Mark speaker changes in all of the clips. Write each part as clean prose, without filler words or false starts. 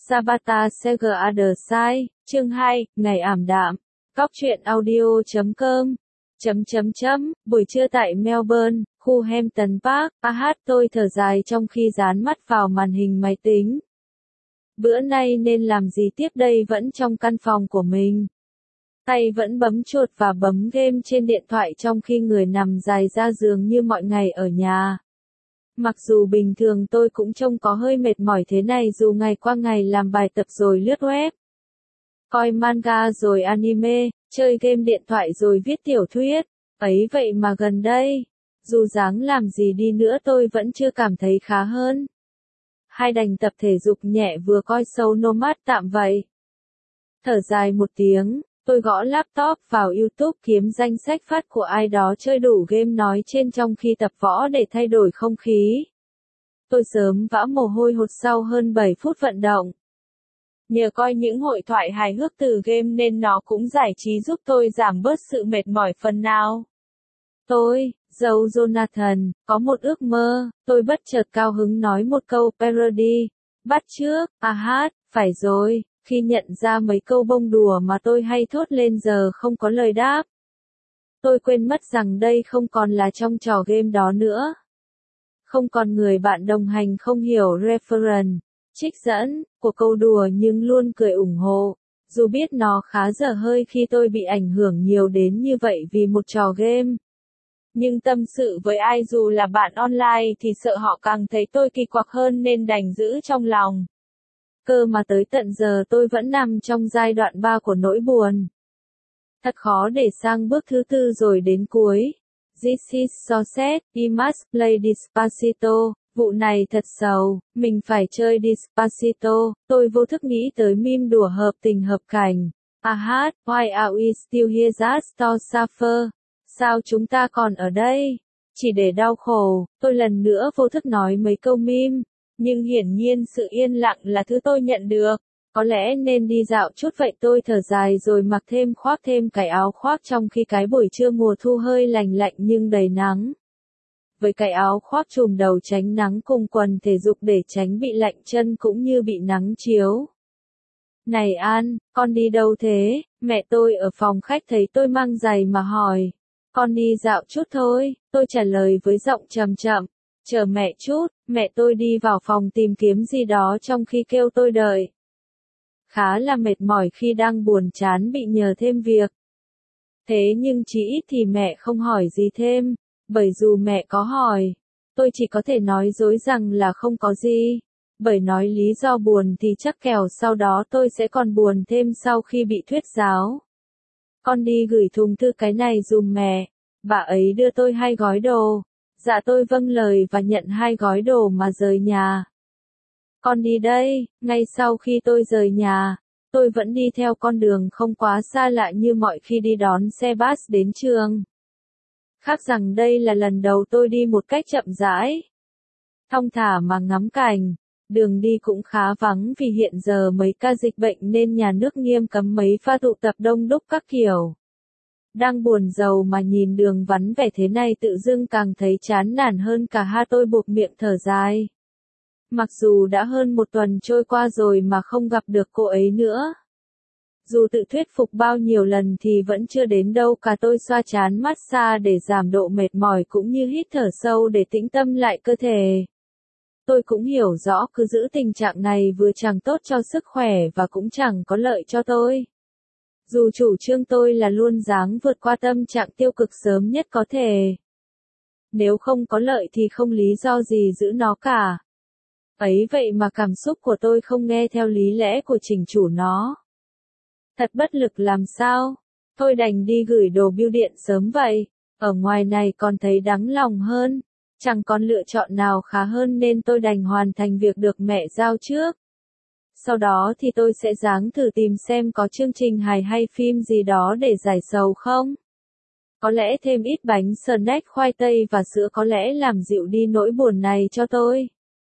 Speaker 1: Sabata Sega Other Side, chương 2, ngày ảm đạm. Cóc truyện audio.com. Buổi trưa tại Melbourne, khu Hampton Park, tôi thở dài trong khi dán mắt vào màn hình máy tính. Bữa nay nên làm gì tiếp đây, vẫn trong căn phòng của mình. Tay vẫn bấm chuột và bấm game trên điện thoại trong khi người nằm dài ra giường như mọi ngày ở nhà. Mặc dù bình thường tôi cũng trông có hơi mệt mỏi thế này dù ngày qua ngày làm bài tập rồi lướt web, coi manga rồi anime, chơi game điện thoại rồi viết tiểu thuyết, ấy vậy mà gần đây, dù dáng làm gì đi nữa tôi vẫn chưa cảm thấy khá hơn. Hay đành tập thể dục nhẹ vừa coi show Nomad tạm vậy. Thở dài một tiếng, tôi gõ laptop vào YouTube kiếm danh sách phát của ai đó chơi đủ game nói trên trong khi tập võ để thay đổi không khí. Tôi sớm vã mồ hôi hột sau hơn 7 phút vận động. Nhờ coi những hội thoại hài hước từ game nên nó cũng giải trí giúp tôi giảm bớt sự mệt mỏi phần nào. Tôi, dâu Jonathan, có một ước mơ, tôi bất chợt cao hứng nói một câu parody, bắt chước, phải rồi, khi nhận ra mấy câu bông đùa mà tôi hay thốt lên giờ không có lời đáp. Tôi quên mất rằng đây không còn là trong trò game đó nữa. Không còn người bạn đồng hành không hiểu reference, trích dẫn, của câu đùa nhưng luôn cười ủng hộ, dù biết nó khá dở hơi khi tôi bị ảnh hưởng nhiều đến như vậy vì một trò game. Nhưng tâm sự với ai dù là bạn online thì sợ họ càng thấy tôi kỳ quặc hơn nên đành giữ trong lòng. Cơ mà tới tận giờ tôi vẫn nằm trong giai đoạn 3 của nỗi buồn. Thật khó để sang bước thứ 4 rồi đến cuối. This is so sad, we must play Despacito. Vụ này thật sầu, mình phải chơi Despacito. Tôi vô thức nghĩ tới meme đùa hợp tình hợp cảnh. Why are we still here just to suffer? Sao chúng ta còn ở đây? Chỉ để đau khổ. Tôi lần nữa vô thức nói mấy câu meme. Nhưng hiển nhiên sự yên lặng là thứ tôi nhận được. Có lẽ nên đi dạo chút vậy, tôi thở dài rồi mặc thêm khoác thêm cái áo khoác trong khi cái buổi trưa mùa thu hơi lành lạnh nhưng đầy nắng. Với cái áo khoác trùm đầu tránh nắng cùng quần thể dục để tránh bị lạnh chân cũng như bị nắng chiếu. Này An, con đi đâu thế? Mẹ tôi ở phòng khách thấy tôi mang giày mà hỏi. Con đi dạo chút thôi, tôi trả lời với giọng trầm chậm. Chờ mẹ chút, mẹ tôi đi vào phòng tìm kiếm gì đó trong khi kêu tôi đợi. Khá là mệt mỏi khi đang buồn chán bị nhờ thêm việc. Thế nhưng chỉ ít thì mẹ không hỏi gì thêm, bởi dù mẹ có hỏi, tôi chỉ có thể nói dối rằng là không có gì. Bởi nói lý do buồn thì chắc kẻo sau đó tôi sẽ còn buồn thêm sau khi bị thuyết giáo. Con đi gửi thùng thư cái này giùm mẹ, bà ấy đưa tôi 2 gói đồ. Dạ tôi vâng lời và nhận 2 gói đồ mà rời nhà. Con đi đây, ngay sau khi tôi rời nhà, tôi vẫn đi theo con đường không quá xa lạ như mọi khi đi đón xe bus đến trường. Khác rằng đây là lần đầu tôi đi một cách chậm rãi, thong thả mà ngắm cảnh. Đường đi cũng khá vắng vì hiện giờ mấy ca dịch bệnh nên nhà nước nghiêm cấm mấy pha tụ tập đông đúc các kiểu. Đang buồn rầu mà nhìn đường vắng vẻ thế này tự dưng càng thấy chán nản hơn cả tôi buộc miệng thở dài. Mặc dù đã hơn 1 tuần trôi qua rồi mà không gặp được cô ấy nữa. Dù tự thuyết phục bao nhiêu lần thì vẫn chưa đến đâu cả, tôi xoa trán massage để giảm độ mệt mỏi cũng như hít thở sâu để tĩnh tâm lại cơ thể. Tôi cũng hiểu rõ cứ giữ tình trạng này vừa chẳng tốt cho sức khỏe và cũng chẳng có lợi cho tôi. Dù chủ trương tôi là luôn ráng vượt qua tâm trạng tiêu cực sớm nhất có thể. Nếu không có lợi thì không lý do gì giữ nó cả. Ấy vậy mà cảm xúc của tôi không nghe theo lý lẽ của trình chủ nó. Thật bất lực làm sao? Thôi đành đi gửi đồ bưu điện sớm vậy. Ở ngoài này còn thấy đắng lòng hơn. Chẳng còn lựa chọn nào khá hơn nên tôi đành hoàn thành việc được mẹ giao trước. Sau đó thì tôi sẽ ráng thử tìm xem có chương trình hài hay phim gì đó để giải sầu không. Có lẽ thêm ít bánh snack khoai tây và sữa có lẽ làm dịu đi nỗi buồn này cho tôi.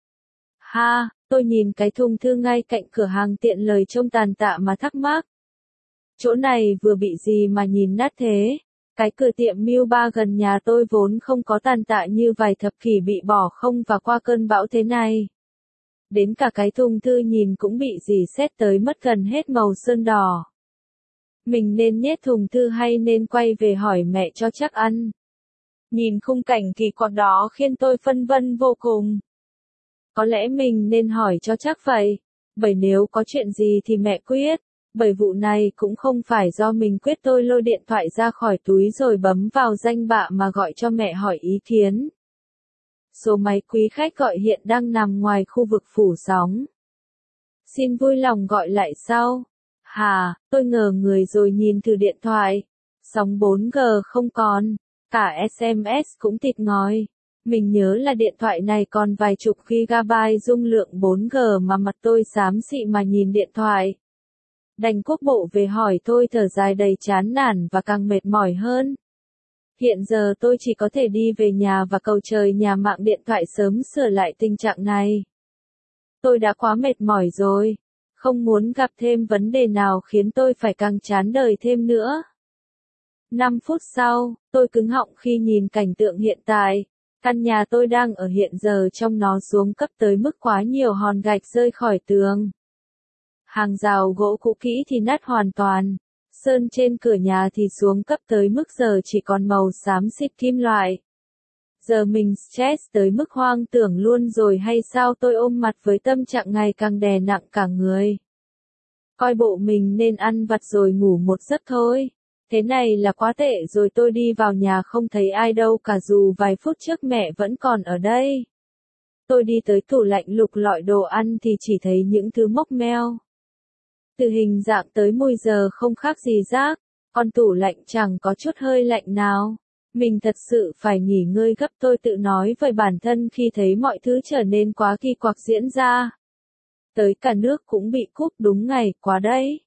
Speaker 1: Tôi nhìn cái thùng thư ngay cạnh cửa hàng tiện lời trông tàn tạ mà thắc mắc. Chỗ này vừa bị gì mà nhìn nát thế? Cái cửa tiệm Miu Bar gần nhà tôi vốn không có tàn tạ như vài thập kỷ bị bỏ không và qua cơn bão thế này. Đến cả cái thùng thư nhìn cũng bị rỉ sét tới mất gần hết màu sơn đỏ. Mình nên nhét thùng thư hay nên quay về hỏi mẹ cho chắc ăn? Nhìn khung cảnh kỳ quặc đó khiến tôi phân vân vô cùng. Có lẽ mình nên hỏi cho chắc vậy. Bởi nếu có chuyện gì thì mẹ quyết. Bởi vụ này cũng không phải do mình quyết. Tôi lôi điện thoại ra khỏi túi rồi bấm vào danh bạ mà gọi cho mẹ hỏi ý kiến. Số máy quý khách gọi hiện đang nằm ngoài khu vực phủ sóng. Xin vui lòng gọi lại sau. Hà, tôi ngờ người rồi nhìn thử điện thoại. Sóng 4G không còn. Cả SMS cũng thịt ngòi. Mình nhớ là điện thoại này còn vài chục gigabyte dung lượng 4G mà mặt tôi xám xị mà nhìn điện thoại. Đành quốc bộ về hỏi tôi thở dài đầy chán nản và càng mệt mỏi hơn. Hiện giờ tôi chỉ có thể đi về nhà và cầu trời nhà mạng điện thoại sớm sửa lại tình trạng này. Tôi đã quá mệt mỏi rồi. Không muốn gặp thêm vấn đề nào khiến tôi phải càng chán đời thêm nữa. 5 phút sau, tôi cứng họng khi nhìn cảnh tượng hiện tại. Căn nhà tôi đang ở hiện giờ trong nó xuống cấp tới mức quá nhiều hòn gạch rơi khỏi tường. Hàng rào gỗ cũ kỹ thì nát hoàn toàn. Sơn trên cửa nhà thì xuống cấp tới mức giờ chỉ còn màu xám xịt kim loại. Giờ mình stress tới mức hoang tưởng luôn rồi hay sao? Tôi ôm mặt với tâm trạng ngày càng đè nặng cả người. Coi bộ mình nên ăn vặt rồi ngủ một giấc thôi. Thế này là quá tệ rồi. Tôi đi vào nhà không thấy ai đâu cả dù vài phút trước mẹ vẫn còn ở đây. Tôi đi tới tủ lạnh lục lọi đồ ăn thì chỉ thấy những thứ mốc meo. Từ hình dạng tới mùi giờ không khác gì rác, con tủ lạnh chẳng có chút hơi lạnh nào. Mình thật sự phải nghỉ ngơi gấp, tôi tự nói với bản thân khi thấy mọi thứ trở nên quá kỳ quặc diễn ra. Tới cả nước cũng bị cúp đúng ngày quá đấy.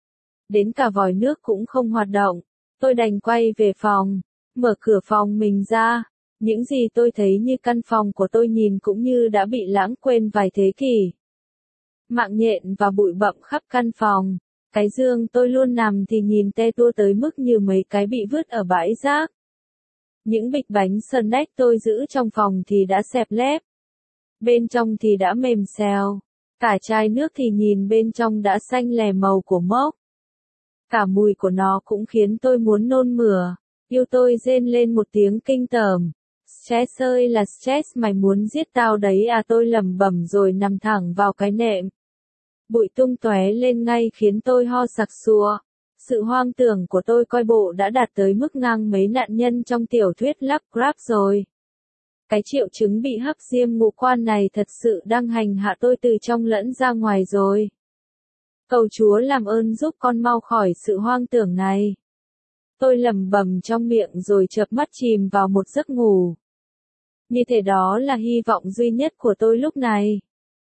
Speaker 1: Đến cả vòi nước cũng không hoạt động. Tôi đành quay về phòng, mở cửa phòng mình ra. Những gì tôi thấy như căn phòng của tôi nhìn cũng như đã bị lãng quên vài thế kỷ. Mạng nhện và bụi bặm khắp căn phòng. Cái giường tôi luôn nằm thì nhìn te tua tới mức như mấy cái bị vứt ở bãi rác. Những bịch bánh snack tôi giữ trong phòng thì đã xẹp lép. Bên trong thì đã mềm xèo. Cả chai nước thì nhìn bên trong đã xanh lè màu của mốc. Cả mùi của nó cũng khiến tôi muốn nôn mửa. Yêu tôi rên lên một tiếng kinh tởm. Stress ơi là stress, mày muốn giết tao đấy à? Tôi lẩm bẩm rồi nằm thẳng vào cái nệm. Bụi tung tóe lên ngay khiến tôi ho sặc sụa. Sự hoang tưởng của tôi coi bộ đã đạt tới mức ngang mấy nạn nhân trong tiểu thuyết Lovecraft rồi. Cái triệu chứng bị hắc diêm ngũ quan này thật sự đang hành hạ tôi từ trong lẫn ra ngoài rồi. Cầu Chúa làm ơn giúp con mau khỏi sự hoang tưởng này. Tôi lẩm bẩm trong miệng rồi chợp mắt chìm vào một giấc ngủ. Như thế đó là hy vọng duy nhất của tôi lúc này.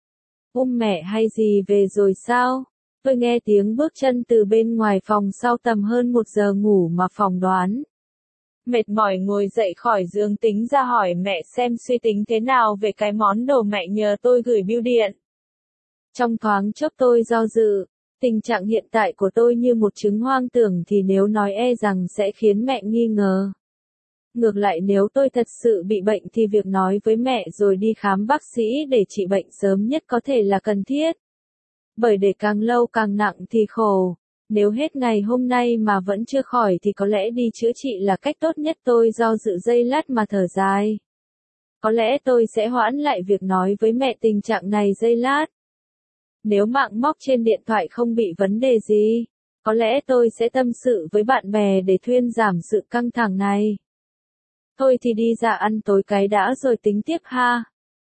Speaker 1: Mẹ hay gì về rồi sao? Tôi nghe tiếng bước chân từ bên ngoài phòng sau tầm hơn 1 giờ ngủ mà phỏng đoán. Mệt mỏi ngồi dậy khỏi giường tính ra hỏi mẹ xem suy tính thế nào về cái món đồ mẹ nhờ tôi gửi bưu điện. Trong thoáng chốc tôi do dự. Tình trạng hiện tại của tôi như một chứng hoang tưởng thì nếu nói e rằng sẽ khiến mẹ nghi ngờ. Ngược lại nếu tôi thật sự bị bệnh thì việc nói với mẹ rồi đi khám bác sĩ để trị bệnh sớm nhất có thể là cần thiết. Bởi để càng lâu càng nặng thì khổ. Nếu hết ngày hôm nay mà vẫn chưa khỏi thì có lẽ đi chữa trị là cách tốt nhất. Tôi do dự giây lát mà thở dài. Có lẽ tôi sẽ hoãn lại việc nói với mẹ tình trạng này giây lát. Nếu mạng móc trên điện thoại không bị vấn đề gì, có lẽ tôi sẽ tâm sự với bạn bè để thuyên giảm sự căng thẳng này. Thôi thì đi ra ăn tối cái đã rồi tính tiếp ha.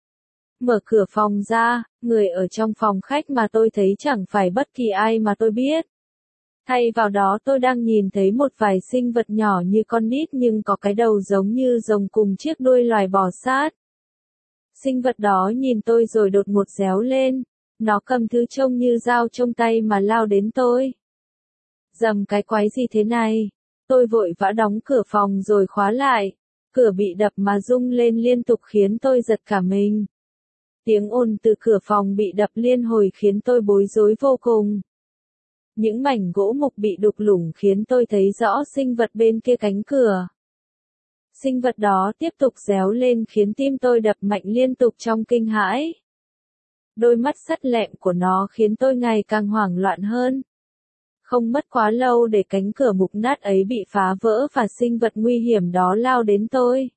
Speaker 1: Mở cửa phòng ra, người ở trong phòng khách mà tôi thấy chẳng phải bất kỳ ai mà tôi biết. Thay vào đó tôi đang nhìn thấy một vài sinh vật nhỏ như con nít nhưng có cái đầu giống như rồng cùng chiếc đuôi loài bò sát. Sinh vật đó nhìn tôi rồi đột ngột réo lên. Nó cầm thứ trông như dao trong tay mà lao đến tôi. Dầm cái quái gì thế này? Tôi vội vã đóng cửa phòng rồi khóa lại. Cửa bị đập mà rung lên liên tục khiến tôi giật cả mình. Tiếng ồn từ cửa phòng bị đập liên hồi khiến tôi bối rối vô cùng. Những mảnh gỗ mục bị đục lủng khiến tôi thấy rõ sinh vật bên kia cánh cửa. Sinh vật đó tiếp tục réo lên khiến tim tôi đập mạnh liên tục trong kinh hãi. Đôi mắt sắt lẹm của nó khiến tôi ngày càng hoảng loạn hơn. Không mất quá lâu để cánh cửa mục nát ấy bị phá vỡ và sinh vật nguy hiểm đó lao đến tôi.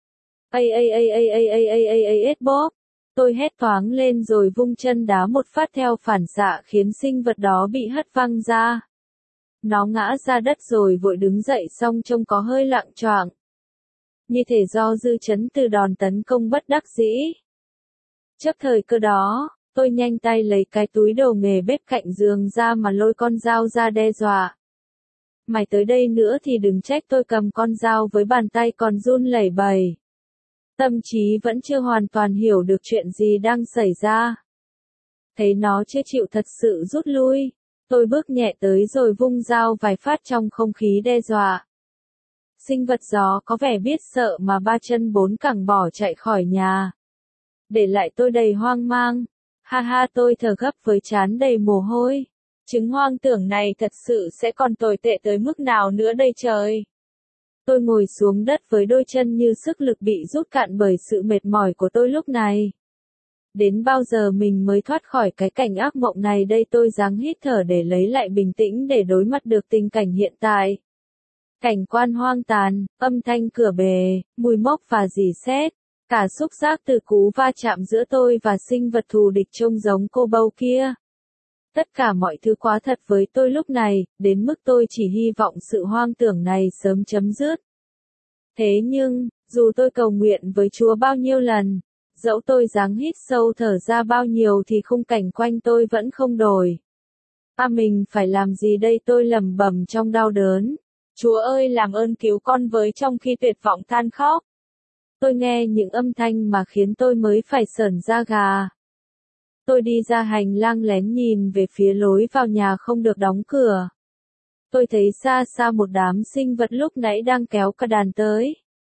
Speaker 1: Bob. Tôi hét toáng lên rồi vung chân đá một phát theo phản xạ khiến sinh vật đó bị hất văng ra. Nó ngã ra đất rồi vội đứng dậy xong trông có hơi lạng choạng. Như thể do dư chấn từ đòn tấn công bất đắc dĩ. Trước thời cơ đó, tôi nhanh tay lấy cái túi đồ nghề bếp cạnh giường ra mà lôi con dao ra đe dọa. Mày tới đây nữa thì đừng trách tôi cầm con dao với bàn tay còn run lẩy bẩy. Tâm trí vẫn chưa hoàn toàn hiểu được chuyện gì đang xảy ra. Thấy nó chưa chịu thật sự rút lui, tôi bước nhẹ tới rồi vung dao vài phát trong không khí đe dọa. Sinh vật gió có vẻ biết sợ mà ba chân bốn cẳng bỏ chạy khỏi nhà. Để lại tôi đầy hoang mang. Ha ha, tôi thở gấp với trán đầy mồ hôi. Chứng hoang tưởng này thật sự sẽ còn tồi tệ tới mức nào nữa đây trời. Tôi ngồi xuống đất với đôi chân như sức lực bị rút cạn bởi sự mệt mỏi của tôi lúc này. Đến bao giờ mình mới thoát khỏi cái cảnh ác mộng này đây, tôi ráng hít thở để lấy lại bình tĩnh để đối mặt được tình cảnh hiện tại. Cảnh quan hoang tàn, âm thanh cửa bề, mùi mốc và rỉ sét, cả xúc giác từ cú va chạm giữa tôi và sinh vật thù địch trông giống cô bâu kia. Tất cả mọi thứ quá thật với tôi lúc này, đến mức tôi chỉ hy vọng sự hoang tưởng này sớm chấm dứt. Thế nhưng, dù tôi cầu nguyện với Chúa bao nhiêu lần, dẫu tôi ráng hít sâu thở ra bao nhiêu thì khung cảnh quanh tôi vẫn không đổi. Mình phải làm gì đây, tôi lẩm bẩm trong đau đớn. Chúa ơi, làm ơn cứu con với, trong khi tuyệt vọng than khóc. Tôi nghe những âm thanh mà khiến tôi mới phải sởn da gà. Tôi đi ra hành lang lén nhìn về phía lối vào nhà không được đóng cửa. Tôi thấy xa xa một đám sinh vật lúc nãy đang kéo cả đàn tới.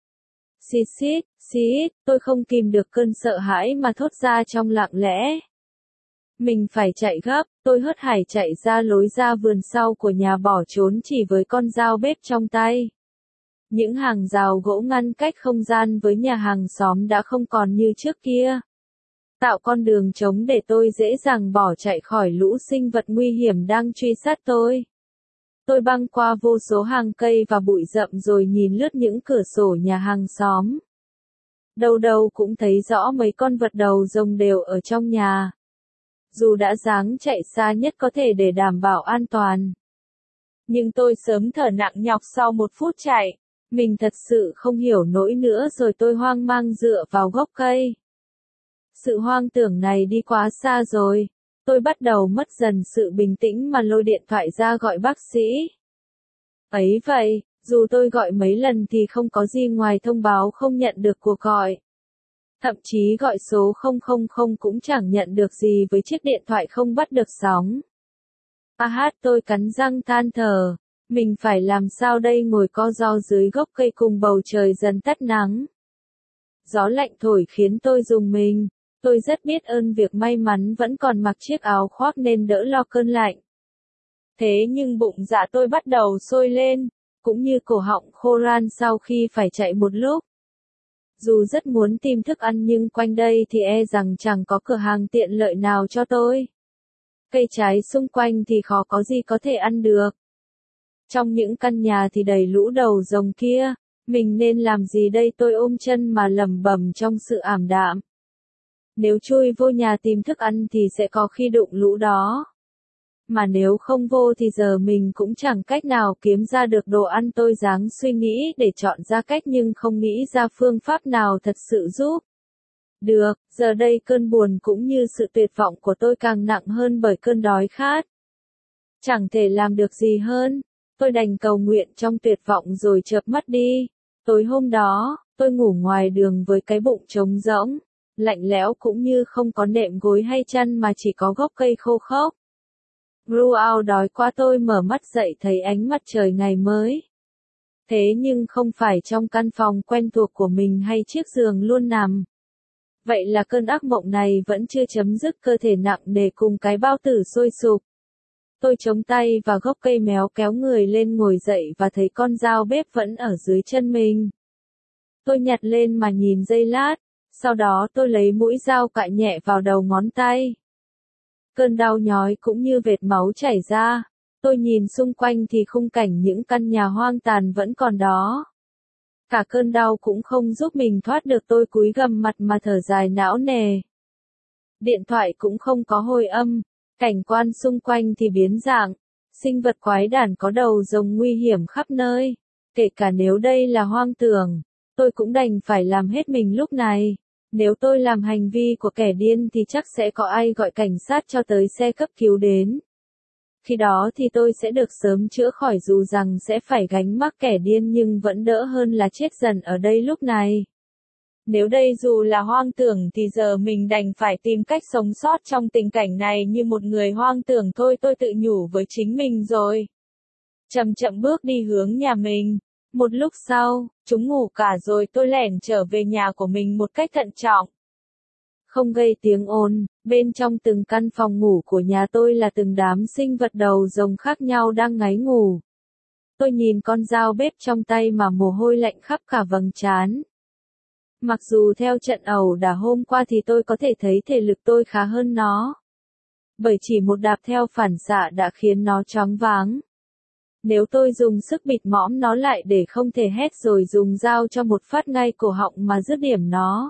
Speaker 1: Xít xít, xít, tôi không kìm được cơn sợ hãi mà thốt ra trong lặng lẽ. Mình phải chạy gấp, tôi hớt hải chạy ra lối ra vườn sau của nhà bỏ trốn chỉ với con dao bếp trong tay. Những hàng rào gỗ ngăn cách không gian với nhà hàng xóm đã không còn như trước kia. Tạo con đường trống để tôi dễ dàng bỏ chạy khỏi lũ sinh vật nguy hiểm đang truy sát tôi. Tôi băng qua vô số hàng cây và bụi rậm rồi nhìn lướt những cửa sổ nhà hàng xóm. Đâu đâu cũng thấy rõ mấy con vật đầu rồng đều ở trong nhà. Dù đã ráng chạy xa nhất có thể để đảm bảo an toàn. Nhưng tôi sớm thở nặng nhọc sau một phút chạy. Mình thật sự không hiểu nổi nữa rồi, tôi hoang mang dựa vào gốc cây. Sự hoang tưởng này đi quá xa rồi. Tôi bắt đầu mất dần sự bình tĩnh mà lôi điện thoại ra gọi bác sĩ. Ấy vậy, dù tôi gọi mấy lần thì không có gì ngoài thông báo không nhận được cuộc gọi. Thậm chí gọi số 000 cũng chẳng nhận được gì với chiếc điện thoại không bắt được sóng. Tôi cắn răng than thở. Mình phải làm sao đây, ngồi co ro dưới gốc cây cùng bầu trời dần tắt nắng. Gió lạnh thổi khiến tôi rùng mình. Tôi rất biết ơn việc may mắn vẫn còn mặc chiếc áo khoác nên đỡ lo cơn lạnh. Thế nhưng bụng dạ tôi bắt đầu sôi lên, cũng như cổ họng khô ran sau khi phải chạy một lúc. Dù rất muốn tìm thức ăn nhưng quanh đây thì e rằng chẳng có cửa hàng tiện lợi nào cho tôi. Cây trái xung quanh thì khó có gì có thể ăn được. Trong những căn nhà thì đầy lũ đầu rồng kia, mình nên làm gì đây, tôi ôm chân mà lẩm bẩm trong sự ảm đạm. Nếu chui vô nhà tìm thức ăn thì sẽ có khi đụng lũ đó. Mà nếu không vô thì giờ mình cũng chẳng cách nào kiếm ra được đồ ăn, tôi ráng suy nghĩ để chọn ra cách nhưng không nghĩ ra phương pháp nào thật sự giúp. Được, giờ đây cơn buồn cũng như sự tuyệt vọng của tôi càng nặng hơn bởi cơn đói khát. Chẳng thể làm được gì hơn, tôi đành cầu nguyện trong tuyệt vọng rồi chợp mắt đi. Tối hôm đó, tôi ngủ ngoài đường với cái bụng trống rỗng, lạnh lẽo cũng như không có nệm gối hay chăn mà chỉ có gốc cây khô khốc. Ruao đói quá, tôi mở mắt dậy thấy ánh mặt trời ngày mới. Thế nhưng không phải trong căn phòng quen thuộc của mình hay chiếc giường luôn nằm. Vậy là cơn ác mộng này vẫn chưa chấm dứt, cơ thể nặng nề cùng cái bao tử sôi sục. Tôi chống tay vào gốc cây méo kéo người lên ngồi dậy và thấy con dao bếp vẫn ở dưới chân mình. Tôi nhặt lên mà nhìn giây lát, Sau đó tôi lấy mũi dao cạy nhẹ vào đầu ngón tay. Cơn đau nhói cũng như vệt máu chảy ra. Tôi nhìn xung quanh thì khung cảnh những căn nhà hoang tàn vẫn còn đó. Cả cơn đau cũng không giúp mình thoát được, tôi cúi gằm mặt mà thở dài não nề. Điện thoại cũng không có hồi âm, cảnh quan xung quanh thì biến dạng, sinh vật quái đản có đầu rồng nguy hiểm khắp nơi. Kể cả nếu đây là hoang tưởng, tôi cũng đành phải làm hết mình lúc này. Nếu tôi làm hành vi của kẻ điên thì chắc sẽ có ai gọi cảnh sát cho tới xe cấp cứu đến. Khi đó thì tôi sẽ được sớm chữa khỏi, dù rằng sẽ phải gánh mắc kẻ điên nhưng vẫn đỡ hơn là chết dần ở đây lúc này. Nếu đây dù là hoang tưởng thì giờ mình đành phải tìm cách sống sót trong tình cảnh này như một người hoang tưởng thôi, tôi tự nhủ với chính mình rồi. Chậm chậm bước đi hướng nhà mình. Một lúc sau, chúng ngủ cả rồi, tôi lẻn trở về nhà của mình một cách thận trọng. Không gây tiếng ồn, bên trong từng căn phòng ngủ của nhà tôi là từng đám sinh vật đầu rồng khác nhau đang ngáy ngủ. Tôi nhìn con dao bếp trong tay mà mồ hôi lạnh khắp cả vầng trán. Mặc dù theo trận ẩu đả hôm qua thì tôi có thể thấy thể lực tôi khá hơn nó. Bởi chỉ một đạp theo phản xạ đã khiến nó choáng váng. Nếu tôi dùng sức bịt mõm nó lại để không thể hét rồi dùng dao cho một phát ngay cổ họng mà dứt điểm nó.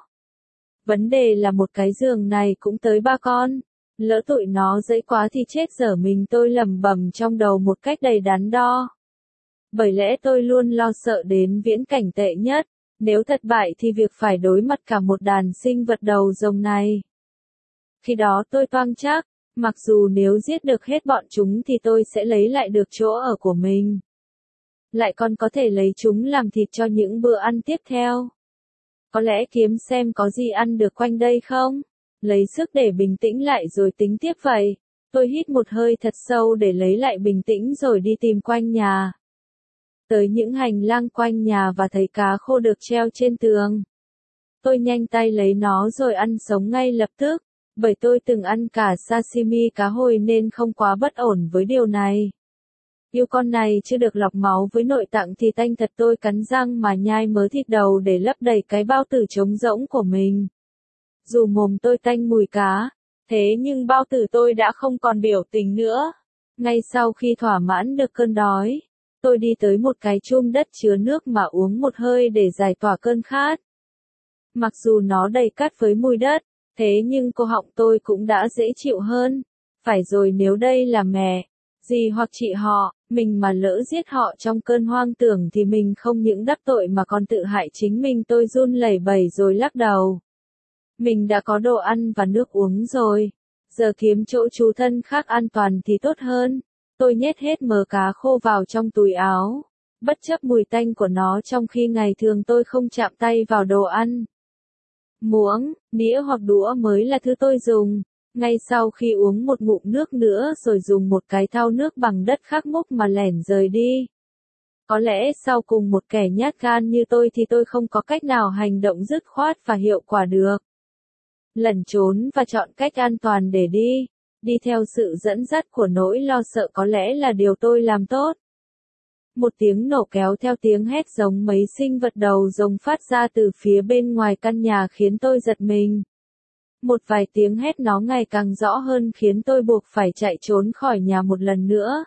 Speaker 1: Vấn đề là một cái giường này cũng tới 3 con. Lỡ tụi nó dẫy quá thì chết dở mình, tôi lẩm bẩm trong đầu một cách đầy đắn đo. Bởi lẽ tôi luôn lo sợ đến viễn cảnh tệ nhất. Nếu thất bại thì việc phải đối mặt cả một đàn sinh vật đầu rồng này. Khi đó tôi toang chắc, mặc dù nếu giết được hết bọn chúng thì tôi sẽ lấy lại được chỗ ở của mình. Lại còn có thể lấy chúng làm thịt cho những bữa ăn tiếp theo. Có lẽ kiếm xem có gì ăn được quanh đây không? Lấy sức để bình tĩnh lại rồi tính tiếp vậy. Tôi hít một hơi thật sâu để lấy lại bình tĩnh rồi đi tìm quanh nhà. Tới những hành lang quanh nhà và thấy cá khô được treo trên tường. Tôi nhanh tay lấy nó rồi ăn sống ngay lập tức, bởi tôi từng ăn cả sashimi cá hồi nên không quá bất ổn với điều này. Yêu con này chưa được lọc máu với nội tạng thì tanh thật, tôi cắn răng mà nhai mớ thịt đầu để lấp đầy cái bao tử trống rỗng của mình. Dù mồm tôi tanh mùi cá, thế nhưng bao tử tôi đã không còn biểu tình nữa. Ngay sau khi thỏa mãn được cơn đói, tôi đi tới một cái chum đất chứa nước mà uống một hơi để giải tỏa cơn khát. Mặc dù nó đầy cát với mùi đất, thế nhưng cổ họng tôi cũng đã dễ chịu hơn. Phải rồi, nếu đây là mẹ, dì hoặc chị họ, mình mà lỡ giết họ trong cơn hoang tưởng thì mình không những đắc tội mà còn tự hại chính mình. Tôi run lẩy bẩy rồi lắc đầu. Mình đã có đồ ăn và nước uống rồi. Giờ kiếm chỗ trú thân khác an toàn thì tốt hơn. Tôi nhét hết mớ cá khô vào trong túi áo, bất chấp mùi tanh của nó, trong khi ngày thường tôi không chạm tay vào đồ ăn. Muỗng, đĩa hoặc đũa mới là thứ tôi dùng. Ngay sau khi uống một ngụm nước nữa rồi dùng một cái thau nước bằng đất khắc múc mà lẻn rời đi. Có lẽ sau cùng một kẻ nhát gan như tôi thì tôi không có cách nào hành động dứt khoát và hiệu quả được. Lẩn trốn và chọn cách an toàn để đi. Đi theo sự dẫn dắt của nỗi lo sợ có lẽ là điều tôi làm tốt. Một tiếng nổ kéo theo tiếng hét giống mấy sinh vật đầu rồng phát ra từ phía bên ngoài căn nhà khiến tôi giật mình. Một vài tiếng hét nó ngày càng rõ hơn khiến tôi buộc phải chạy trốn khỏi nhà một lần nữa.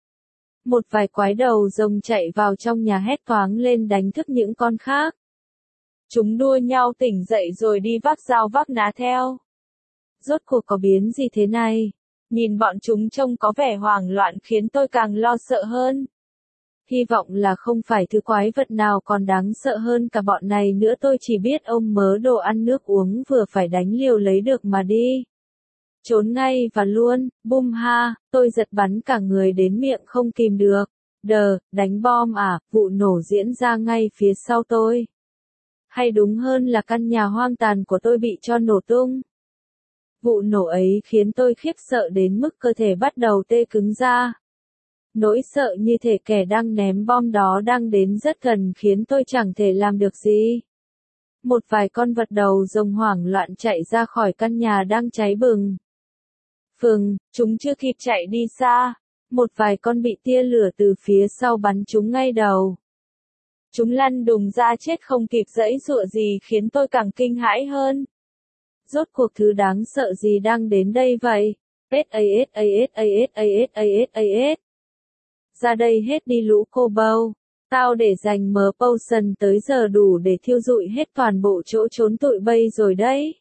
Speaker 1: Một vài quái đầu rồng chạy vào trong nhà hét toáng lên đánh thức những con khác. Chúng đua nhau tỉnh dậy rồi đi vác dao vác ná theo. Rốt cuộc có biến gì thế này? Nhìn bọn chúng trông có vẻ hoảng loạn khiến tôi càng lo sợ hơn. Hy vọng là không phải thứ quái vật nào còn đáng sợ hơn cả bọn này nữa. Tôi chỉ biết ôm mớ đồ ăn nước uống vừa phải đánh liều lấy được mà đi. Trốn ngay và luôn, bum ha, tôi giật bắn cả người đến miệng không kìm được. Đánh bom à, vụ nổ diễn ra ngay phía sau tôi. Hay đúng hơn là căn nhà hoang tàn của tôi bị cho nổ tung. Vụ nổ ấy khiến tôi khiếp sợ đến mức cơ thể bắt đầu tê cứng ra. Nỗi sợ như thể kẻ đang ném bom đó đang đến rất gần khiến tôi chẳng thể làm được gì. Một vài con vật đầu rồng hoảng loạn chạy ra khỏi căn nhà đang cháy bừng. Chúng chưa kịp chạy đi xa. Một vài con bị tia lửa từ phía sau bắn trúng ngay đầu. Chúng lăn đùng ra chết không kịp giãy giụa gì khiến tôi càng kinh hãi hơn. Rốt cuộc thứ đáng sợ gì đang đến đây vậy? SAS. Ra đây hết đi lũ cô bâu. Tao để dành mớ potion tới giờ đủ để thiêu rụi hết toàn bộ chỗ trốn tụi bay rồi đấy.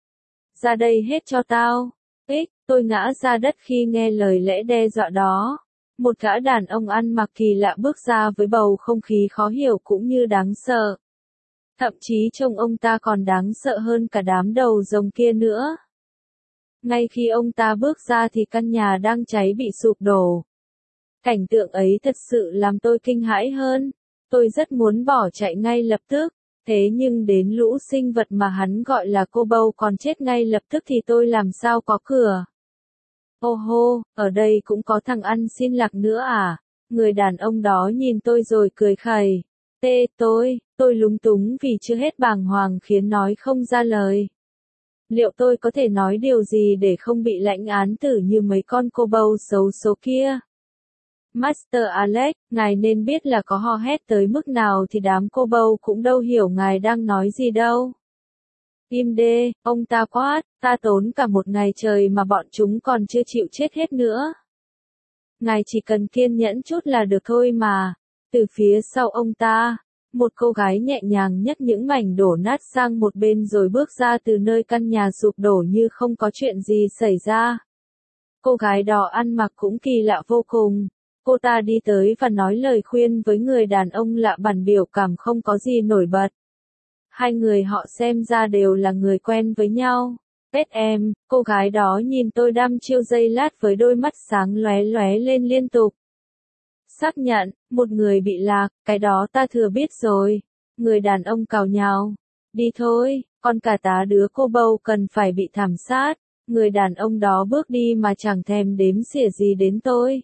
Speaker 1: Ra đây hết cho tao. Tôi ngã ra đất khi nghe lời lẽ đe dọa đó. Một gã đàn ông ăn mặc kỳ lạ bước ra với bầu không khí khó hiểu cũng như đáng sợ. Thậm chí trông ông ta còn đáng sợ hơn cả đám đầu rồng kia nữa. Ngay khi ông ta bước ra thì căn nhà đang cháy bị sụp đổ. Cảnh tượng ấy thật sự làm tôi kinh hãi hơn. Tôi rất muốn bỏ chạy ngay lập tức. Thế nhưng đến lũ sinh vật mà hắn gọi là cô bâu còn chết ngay lập tức thì tôi làm sao có cửa. Ô hô, ở đây cũng có thằng ăn xin lạc nữa à? Người đàn ông đó nhìn tôi rồi cười khẩy. Tôi lúng túng vì chưa hết bàng hoàng khiến nói không ra lời. Liệu tôi có thể nói điều gì để không bị lãnh án tử như mấy con cô bâu xấu số kia? Master Alex, ngài nên biết là có hò hét tới mức nào thì đám cô bâu cũng đâu hiểu ngài đang nói gì đâu. Im đê, ông ta quát, ta tốn cả một ngày trời mà bọn chúng còn chưa chịu chết hết nữa. Ngài chỉ cần kiên nhẫn chút là được thôi mà. Từ phía sau ông ta, một cô gái nhẹ nhàng nhấc những mảnh đổ nát sang một bên rồi bước ra từ nơi căn nhà sụp đổ như không có chuyện gì xảy ra. Cô gái đó ăn mặc cũng kỳ lạ vô cùng. Cô ta đi tới và nói lời khuyên với người đàn ông lạ bằng biểu cảm không có gì nổi bật. Hai người họ xem ra đều là người quen với nhau. Em, cô gái đó nhìn tôi đăm chiêu giây lát với đôi mắt sáng lóe lóe lên liên tục. Xác nhận, một người bị lạc, cái đó ta thừa biết rồi. Người đàn ông càu nhàu. Đi thôi, con cả tá đứa cô bâu cần phải bị thảm sát. Người đàn ông đó bước đi mà chẳng thèm đếm xỉa gì đến tôi.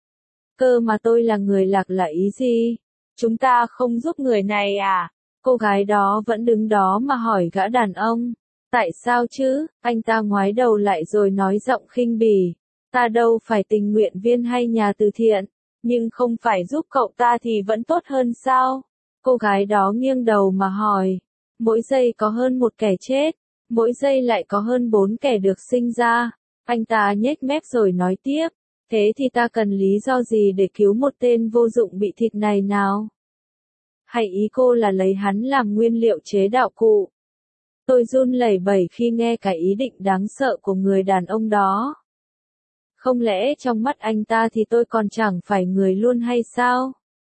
Speaker 1: Cơ mà tôi là người lạc là ý gì? Chúng ta không giúp người này à? Cô gái đó vẫn đứng đó mà hỏi gã đàn ông. Tại sao chứ? Anh ta ngoái đầu lại rồi nói giọng khinh bỉ. Ta đâu phải tình nguyện viên hay nhà từ thiện. Nhưng không phải giúp cậu ta thì vẫn tốt hơn sao? Cô gái đó nghiêng đầu mà hỏi. Mỗi giây có hơn một kẻ chết. Mỗi giây lại có hơn 4 kẻ được sinh ra. Anh ta nhếch mép rồi nói tiếp. Thế thì ta cần lý do gì để cứu một tên vô dụng bị thịt này nào? Hay ý cô là lấy hắn làm nguyên liệu chế đạo cụ? Tôi run lẩy bẩy khi nghe cái ý định đáng sợ của người đàn ông đó. Không lẽ trong mắt anh ta thì tôi còn chẳng phải người luôn hay sao?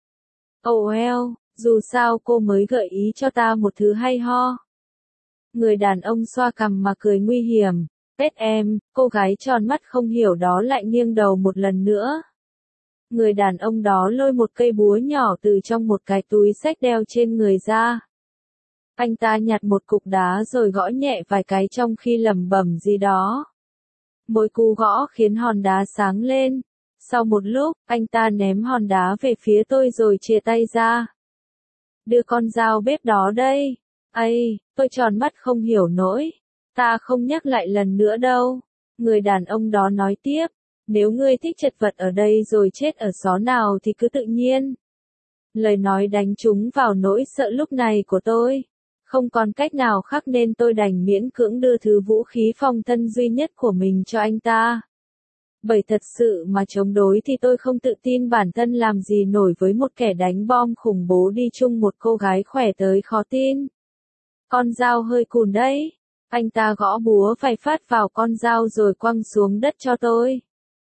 Speaker 1: Oh well, dù sao cô mới gợi ý cho ta một thứ hay ho. Người đàn ông xoa cằm mà cười nguy hiểm. Em, cô gái tròn mắt không hiểu đó lại nghiêng đầu một lần nữa. Người đàn ông đó lôi một cây búa nhỏ từ trong một cái túi xách đeo trên người ra. Anh ta nhặt một cục đá rồi gõ nhẹ vài cái trong khi lẩm bẩm gì đó. Mỗi cú gõ khiến hòn đá sáng lên. Sau một lúc, anh ta ném hòn đá về phía tôi rồi chìa tay ra. Đưa con dao bếp đó đây. Tôi tròn mắt không hiểu nổi. Ta không nhắc lại lần nữa đâu. Người đàn ông đó nói tiếp. Nếu ngươi thích chật vật ở đây rồi chết ở xó nào thì cứ tự nhiên. Lời nói đánh trúng vào nỗi sợ lúc này của tôi. Không còn cách nào khác nên tôi đành miễn cưỡng đưa thứ vũ khí phòng thân duy nhất của mình cho anh ta. Bởi thật sự mà chống đối thì tôi không tự tin bản thân làm gì nổi với một kẻ đánh bom khủng bố đi chung một cô gái khỏe tới khó tin. Con dao hơi cùn đấy. Anh ta gõ búa vài phát vào con dao rồi quăng xuống đất cho tôi.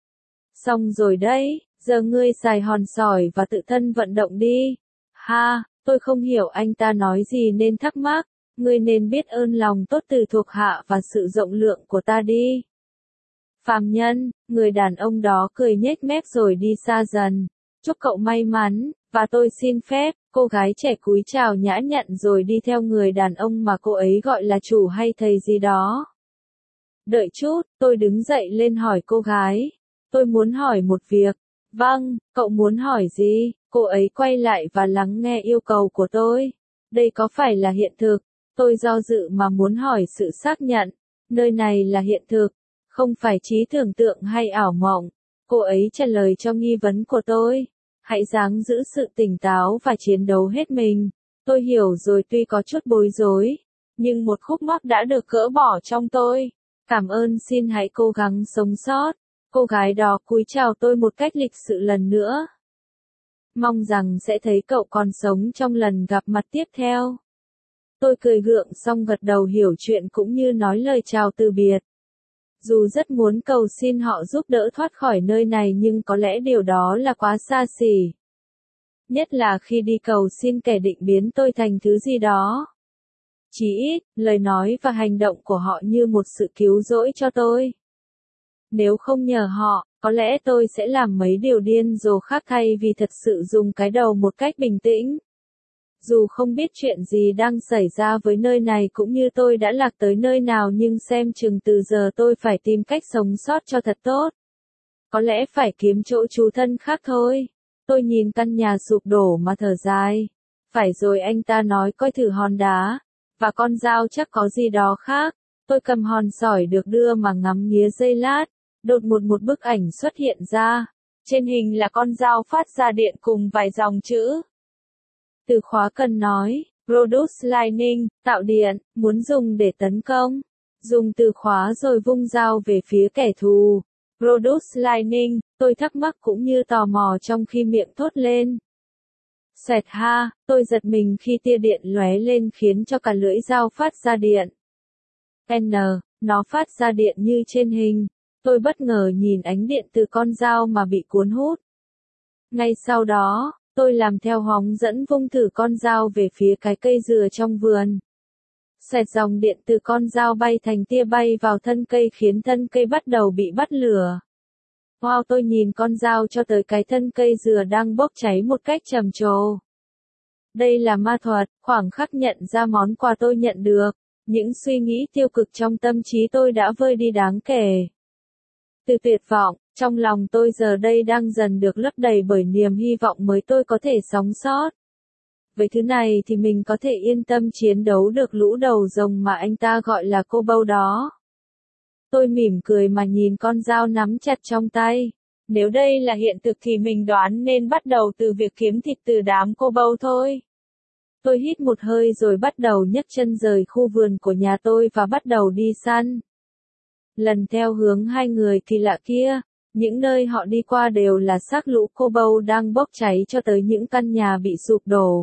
Speaker 1: Xong rồi đấy, giờ ngươi xài hòn sỏi và tự thân vận động đi. Ha, tôi không hiểu anh ta nói gì nên thắc mắc. Ngươi nên biết ơn lòng tốt từ thuộc hạ và sự rộng lượng của ta đi. Phàm nhân, người đàn ông đó cười nhếch mép rồi đi xa dần. Chúc cậu may mắn, và tôi xin phép. Cô gái trẻ cúi chào nhã nhặn rồi đi theo người đàn ông mà cô ấy gọi là chủ hay thầy gì đó. Đợi chút, tôi đứng dậy lên hỏi cô gái. Tôi muốn hỏi một việc. Vâng, cậu muốn hỏi gì? Cô ấy quay lại và lắng nghe yêu cầu của tôi. Đây có phải là hiện thực? Tôi do dự mà muốn hỏi sự xác nhận. Nơi này là hiện thực, không phải trí tưởng tượng hay ảo mộng. Cô ấy trả lời cho nghi vấn của tôi. Hãy ráng giữ sự tỉnh táo và chiến đấu hết mình. Tôi hiểu rồi, tuy có chút bối rối, nhưng một khúc mắc đã được gỡ bỏ trong tôi. Cảm ơn, xin hãy cố gắng sống sót. Cô gái đó cúi chào tôi một cách lịch sự lần nữa. Mong rằng sẽ thấy cậu còn sống trong lần gặp mặt tiếp theo. Tôi cười gượng xong gật đầu hiểu chuyện cũng như nói lời chào từ biệt. Dù rất muốn cầu xin họ giúp đỡ thoát khỏi nơi này nhưng có lẽ điều đó là quá xa xỉ. Nhất là khi đi cầu xin kẻ định biến tôi thành thứ gì đó. Chỉ ít, lời nói và hành động của họ như một sự cứu rỗi cho tôi. Nếu không nhờ họ, có lẽ tôi sẽ làm mấy điều điên rồ khác thay vì thật sự dùng cái đầu một cách bình tĩnh. Dù không biết chuyện gì đang xảy ra với nơi này cũng như tôi đã lạc tới nơi nào nhưng xem chừng từ giờ tôi phải tìm cách sống sót cho thật tốt. Có lẽ phải kiếm chỗ trú thân khác thôi. Tôi nhìn căn nhà sụp đổ mà thở dài. Phải rồi, anh ta nói coi thử hòn đá và con dao chắc có gì đó khác. Tôi cầm hòn sỏi được đưa mà ngắm nghía giây lát. Đột ngột một bức ảnh xuất hiện ra. Trên hình là con dao phát ra điện cùng vài dòng chữ. Từ khóa cần nói, Produce Lightning, tạo điện, muốn dùng để tấn công. Dùng từ khóa rồi vung dao về phía kẻ thù. Produce Lightning, tôi thắc mắc cũng như tò mò trong khi miệng thốt lên. Xoẹt ha, tôi giật mình khi tia điện lóe lên khiến cho cả lưỡi dao phát ra điện. N, nó phát ra điện như trên hình. Tôi bất ngờ nhìn ánh điện từ con dao mà bị cuốn hút. Ngay sau đó, tôi làm theo hướng dẫn vung thử con dao về phía cái cây dừa trong vườn. Xoẹt, dòng điện từ con dao bay thành tia bay vào thân cây khiến thân cây bắt đầu bị bắt lửa. Wow, tôi nhìn con dao cho tới cái thân cây dừa đang bốc cháy một cách trầm trồ. Đây là ma thuật, khoảng khắc nhận ra món quà tôi nhận được. Những suy nghĩ tiêu cực trong tâm trí tôi đã vơi đi đáng kể. Từ tuyệt vọng, trong lòng tôi giờ đây đang dần được lấp đầy bởi niềm hy vọng mới tôi có thể sống sót. Với thứ này thì mình có thể yên tâm chiến đấu được lũ đầu rồng mà anh ta gọi là cô bâu đó. Tôi mỉm cười mà nhìn con dao nắm chặt trong tay. Nếu đây là hiện thực thì mình đoán nên bắt đầu từ việc kiếm thịt từ đám cô bâu thôi. Tôi hít một hơi rồi bắt đầu nhấc chân rời khu vườn của nhà tôi và bắt đầu đi săn. Lần theo hướng hai người kỳ lạ kia, những nơi họ đi qua đều là xác lũ cô bâu đang bốc cháy cho tới những căn nhà bị sụp đổ.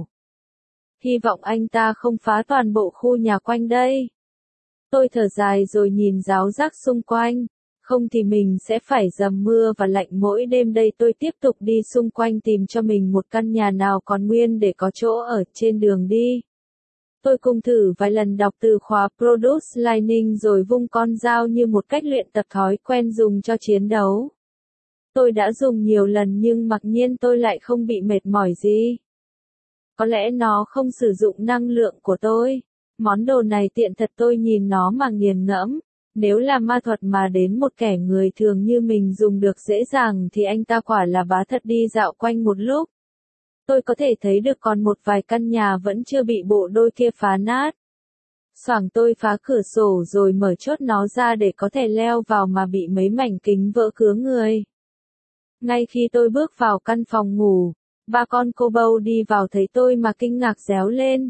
Speaker 1: Hy vọng anh ta không phá toàn bộ khu nhà quanh đây. Tôi thở dài rồi nhìn ráo rác xung quanh. Không thì mình sẽ phải dầm mưa và lạnh mỗi đêm đây. Tôi tiếp tục đi xung quanh tìm cho mình một căn nhà nào còn nguyên để có chỗ ở trên đường đi. Tôi cùng thử vài lần đọc từ khóa Produce Lightning rồi vung con dao như một cách luyện tập thói quen dùng cho chiến đấu. Tôi đã dùng nhiều lần nhưng mặc nhiên tôi lại không bị mệt mỏi gì. Có lẽ nó không sử dụng năng lượng của tôi. Món đồ này tiện thật, tôi nhìn nó mà nghiền ngẫm. Nếu là ma thuật mà đến một kẻ người thường như mình dùng được dễ dàng thì anh ta quả là bá thật. Đi dạo quanh một lúc. Tôi có thể thấy được còn một vài căn nhà vẫn chưa bị bộ đôi kia phá nát. Xoảng, tôi phá cửa sổ rồi mở chốt nó ra để có thể leo vào mà bị mấy mảnh kính vỡ cứa người. Ngay khi tôi bước vào căn phòng ngủ, ba con cô bâu đi vào thấy tôi mà kinh ngạc réo lên.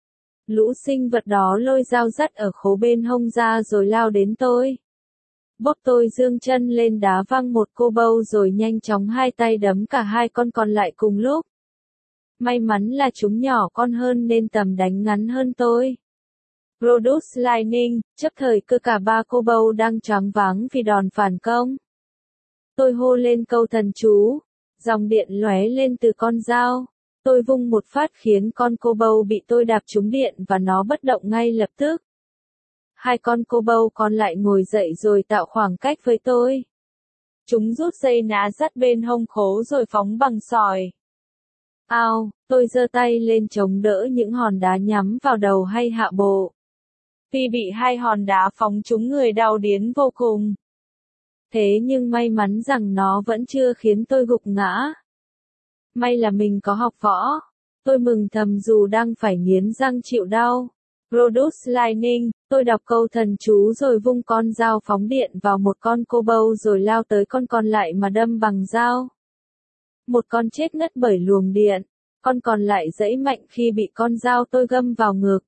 Speaker 1: Lũ sinh vật đó lôi dao dắt ở khố bên hông ra rồi lao đến tôi. Bốc tôi giương chân lên đá văng một cô bâu rồi nhanh chóng hai tay đấm cả hai con còn lại cùng lúc. May mắn là chúng nhỏ con hơn nên tầm đánh ngắn hơn tôi. Produce Lightning, chấp thời cơ, cả ba cô bâu đang choáng váng vì đòn phản công. Tôi hô lên câu thần chú. Dòng điện lóe lên từ con dao. Tôi vung một phát khiến con cô bâu bị tôi đạp trúng điện và nó bất động ngay lập tức. Hai con cô bâu còn lại ngồi dậy rồi tạo khoảng cách với tôi. Chúng rút dây ná dắt bên hông khố rồi phóng bằng sỏi. Ao, tôi giơ tay lên chống đỡ những hòn đá nhắm vào đầu hay hạ bộ. Tuy bị hai hòn đá phóng trúng người đau điếng vô cùng. Thế nhưng may mắn rằng nó vẫn chưa khiến tôi gục ngã. May là mình có học võ. Tôi mừng thầm dù đang phải nghiến răng chịu đau. Produce Lightning, tôi đọc câu thần chú rồi vung con dao phóng điện vào một con cô bâu rồi lao tới con còn lại mà đâm bằng dao. một con chết ngất bởi luồng điện, con còn lại giãy mạnh khi bị con dao tôi găm vào ngực.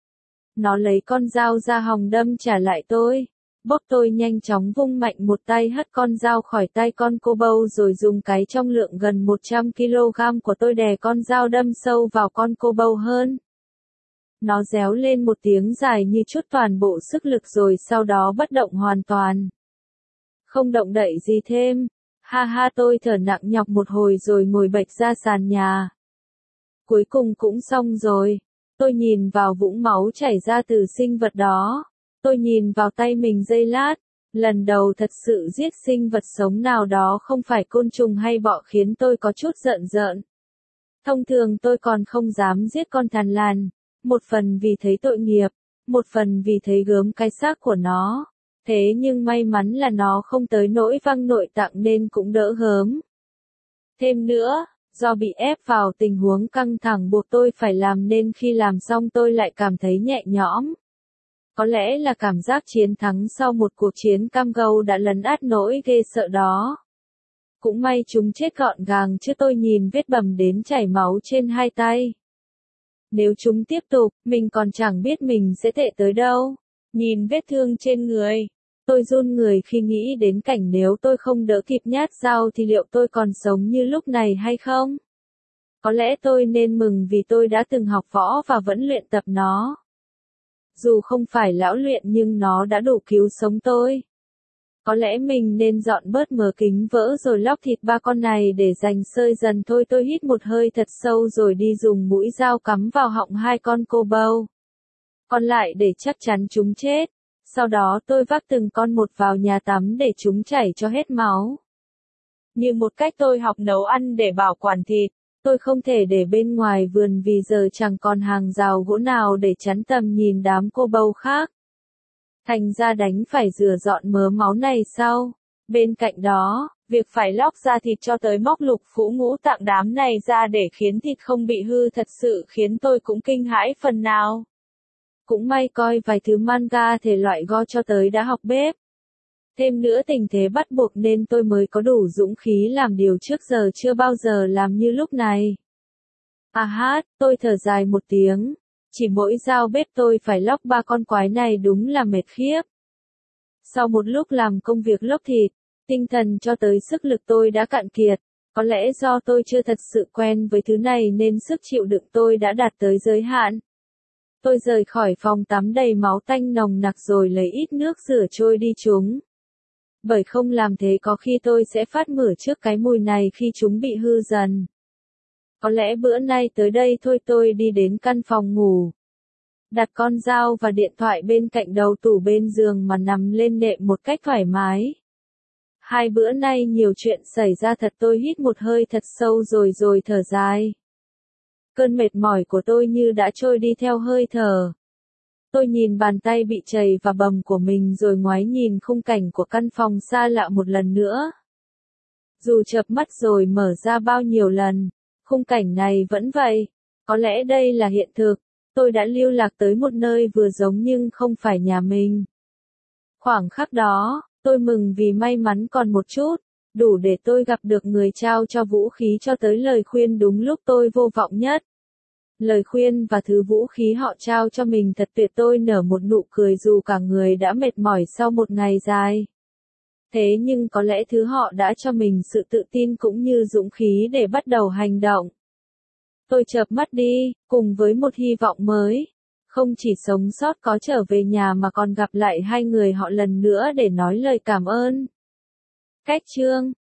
Speaker 1: Nó lấy con dao ra hòng đâm trả lại tôi. Bốp tôi nhanh chóng vung mạnh một tay hất con dao khỏi tay con cô bâu rồi dùng cái trọng lượng gần 100 kg của tôi đè con dao đâm sâu vào con cô bâu hơn. Nó réo lên một tiếng dài như trút toàn bộ sức lực rồi sau đó bất động hoàn toàn. Không động đậy gì thêm. Ha ha, tôi thở nặng nhọc một hồi rồi ngồi bệt ra sàn nhà. Cuối cùng cũng xong rồi. Tôi nhìn vào vũng máu chảy ra từ sinh vật đó. Tôi nhìn vào tay mình giây lát. Lần đầu thật sự giết sinh vật sống nào đó không phải côn trùng hay bọ khiến tôi có chút rợn rợn. Thông thường tôi còn không dám giết con thằn lằn. Một phần vì thấy tội nghiệp, một phần vì thấy gớm cái xác của nó. Thế nhưng may mắn là nó không tới nỗi văng nội tạng nên cũng đỡ gớm. Thêm nữa, do bị ép vào tình huống căng thẳng buộc tôi phải làm nên khi làm xong tôi lại cảm thấy nhẹ nhõm. Có lẽ là cảm giác chiến thắng sau một cuộc chiến cam go đã lấn át nỗi ghê sợ đó. Cũng may chúng chết gọn gàng chứ tôi nhìn vết bầm đến chảy máu trên hai tay. Nếu chúng tiếp tục, mình còn chẳng biết mình sẽ tệ tới đâu. Nhìn vết thương trên người, tôi run người khi nghĩ đến cảnh nếu tôi không đỡ kịp nhát dao thì liệu tôi còn sống như lúc này hay không? Có lẽ tôi nên mừng vì tôi đã từng học võ và vẫn luyện tập nó. Dù không phải lão luyện nhưng nó đã đủ cứu sống tôi. Có lẽ mình nên dọn bớt mớ kính vỡ rồi lóc thịt ba con này để dành sơi dần thôi. Tôi hít một hơi thật sâu rồi đi dùng mũi dao cắm vào họng hai con cô bâu. Còn lại để chắc chắn chúng chết. Sau đó tôi vác từng con một vào nhà tắm để chúng chảy cho hết máu. Như một cách tôi học nấu ăn để bảo quản thịt. Tôi không thể để bên ngoài vườn vì giờ chẳng còn hàng rào gỗ nào để chắn tầm nhìn đám cô bâu khác. Thành ra đành phải rửa dọn mớ máu này sau. Bên cạnh đó, việc phải lóc ra thịt cho tới móc lục phủ ngũ tạng đám này ra để khiến thịt không bị hư thật sự khiến tôi cũng kinh hãi phần nào. Cũng may coi vài thứ manga thể loại go cho tới đã học bếp. Thêm nữa tình thế bắt buộc nên tôi mới có đủ dũng khí làm điều trước giờ chưa bao giờ làm như lúc này. À hát, tôi thở dài một tiếng. Chỉ mỗi dao bếp tôi phải lóc ba con quái này đúng là mệt khiếp. Sau một lúc làm công việc lóc thịt, tinh thần cho tới sức lực tôi đã cạn kiệt. Có lẽ do tôi chưa thật sự quen với thứ này nên sức chịu đựng tôi đã đạt tới giới hạn. Tôi rời khỏi phòng tắm đầy máu tanh nồng nặc rồi lấy ít nước rửa trôi đi chúng. Bởi không làm thế có khi tôi sẽ phát mửa trước cái mùi này khi chúng bị hư dần. Có lẽ bữa nay tới đây thôi tôi đi đến căn phòng ngủ. Đặt con dao và điện thoại bên cạnh đầu tủ bên giường mà nằm lên nệm một cách thoải mái. Hai bữa nay nhiều chuyện xảy ra thật tôi hít một hơi thật sâu rồi thở dài. Cơn mệt mỏi của tôi như đã trôi đi theo hơi thở. Tôi nhìn bàn tay bị trầy và bầm của mình rồi ngoái nhìn khung cảnh của căn phòng xa lạ một lần nữa. Dù chợp mắt rồi mở ra bao nhiêu lần, khung cảnh này vẫn vậy. Có lẽ đây là hiện thực. Tôi đã lưu lạc tới một nơi vừa giống nhưng không phải nhà mình. Khoảng khắc đó, tôi mừng vì may mắn còn một chút, đủ để tôi gặp được người trao cho vũ khí cho tới lời khuyên đúng lúc tôi vô vọng nhất. Lời khuyên và thứ vũ khí họ trao cho mình thật tuyệt. Tôi nở một nụ cười dù cả người đã mệt mỏi sau một ngày dài. Thế nhưng có lẽ thứ họ đã cho mình sự tự tin cũng như dũng khí để bắt đầu hành động. Tôi chợp mắt đi, cùng với một hy vọng mới. Không chỉ sống sót có trở về nhà mà còn gặp lại hai người họ lần nữa để nói lời cảm ơn. Cách chương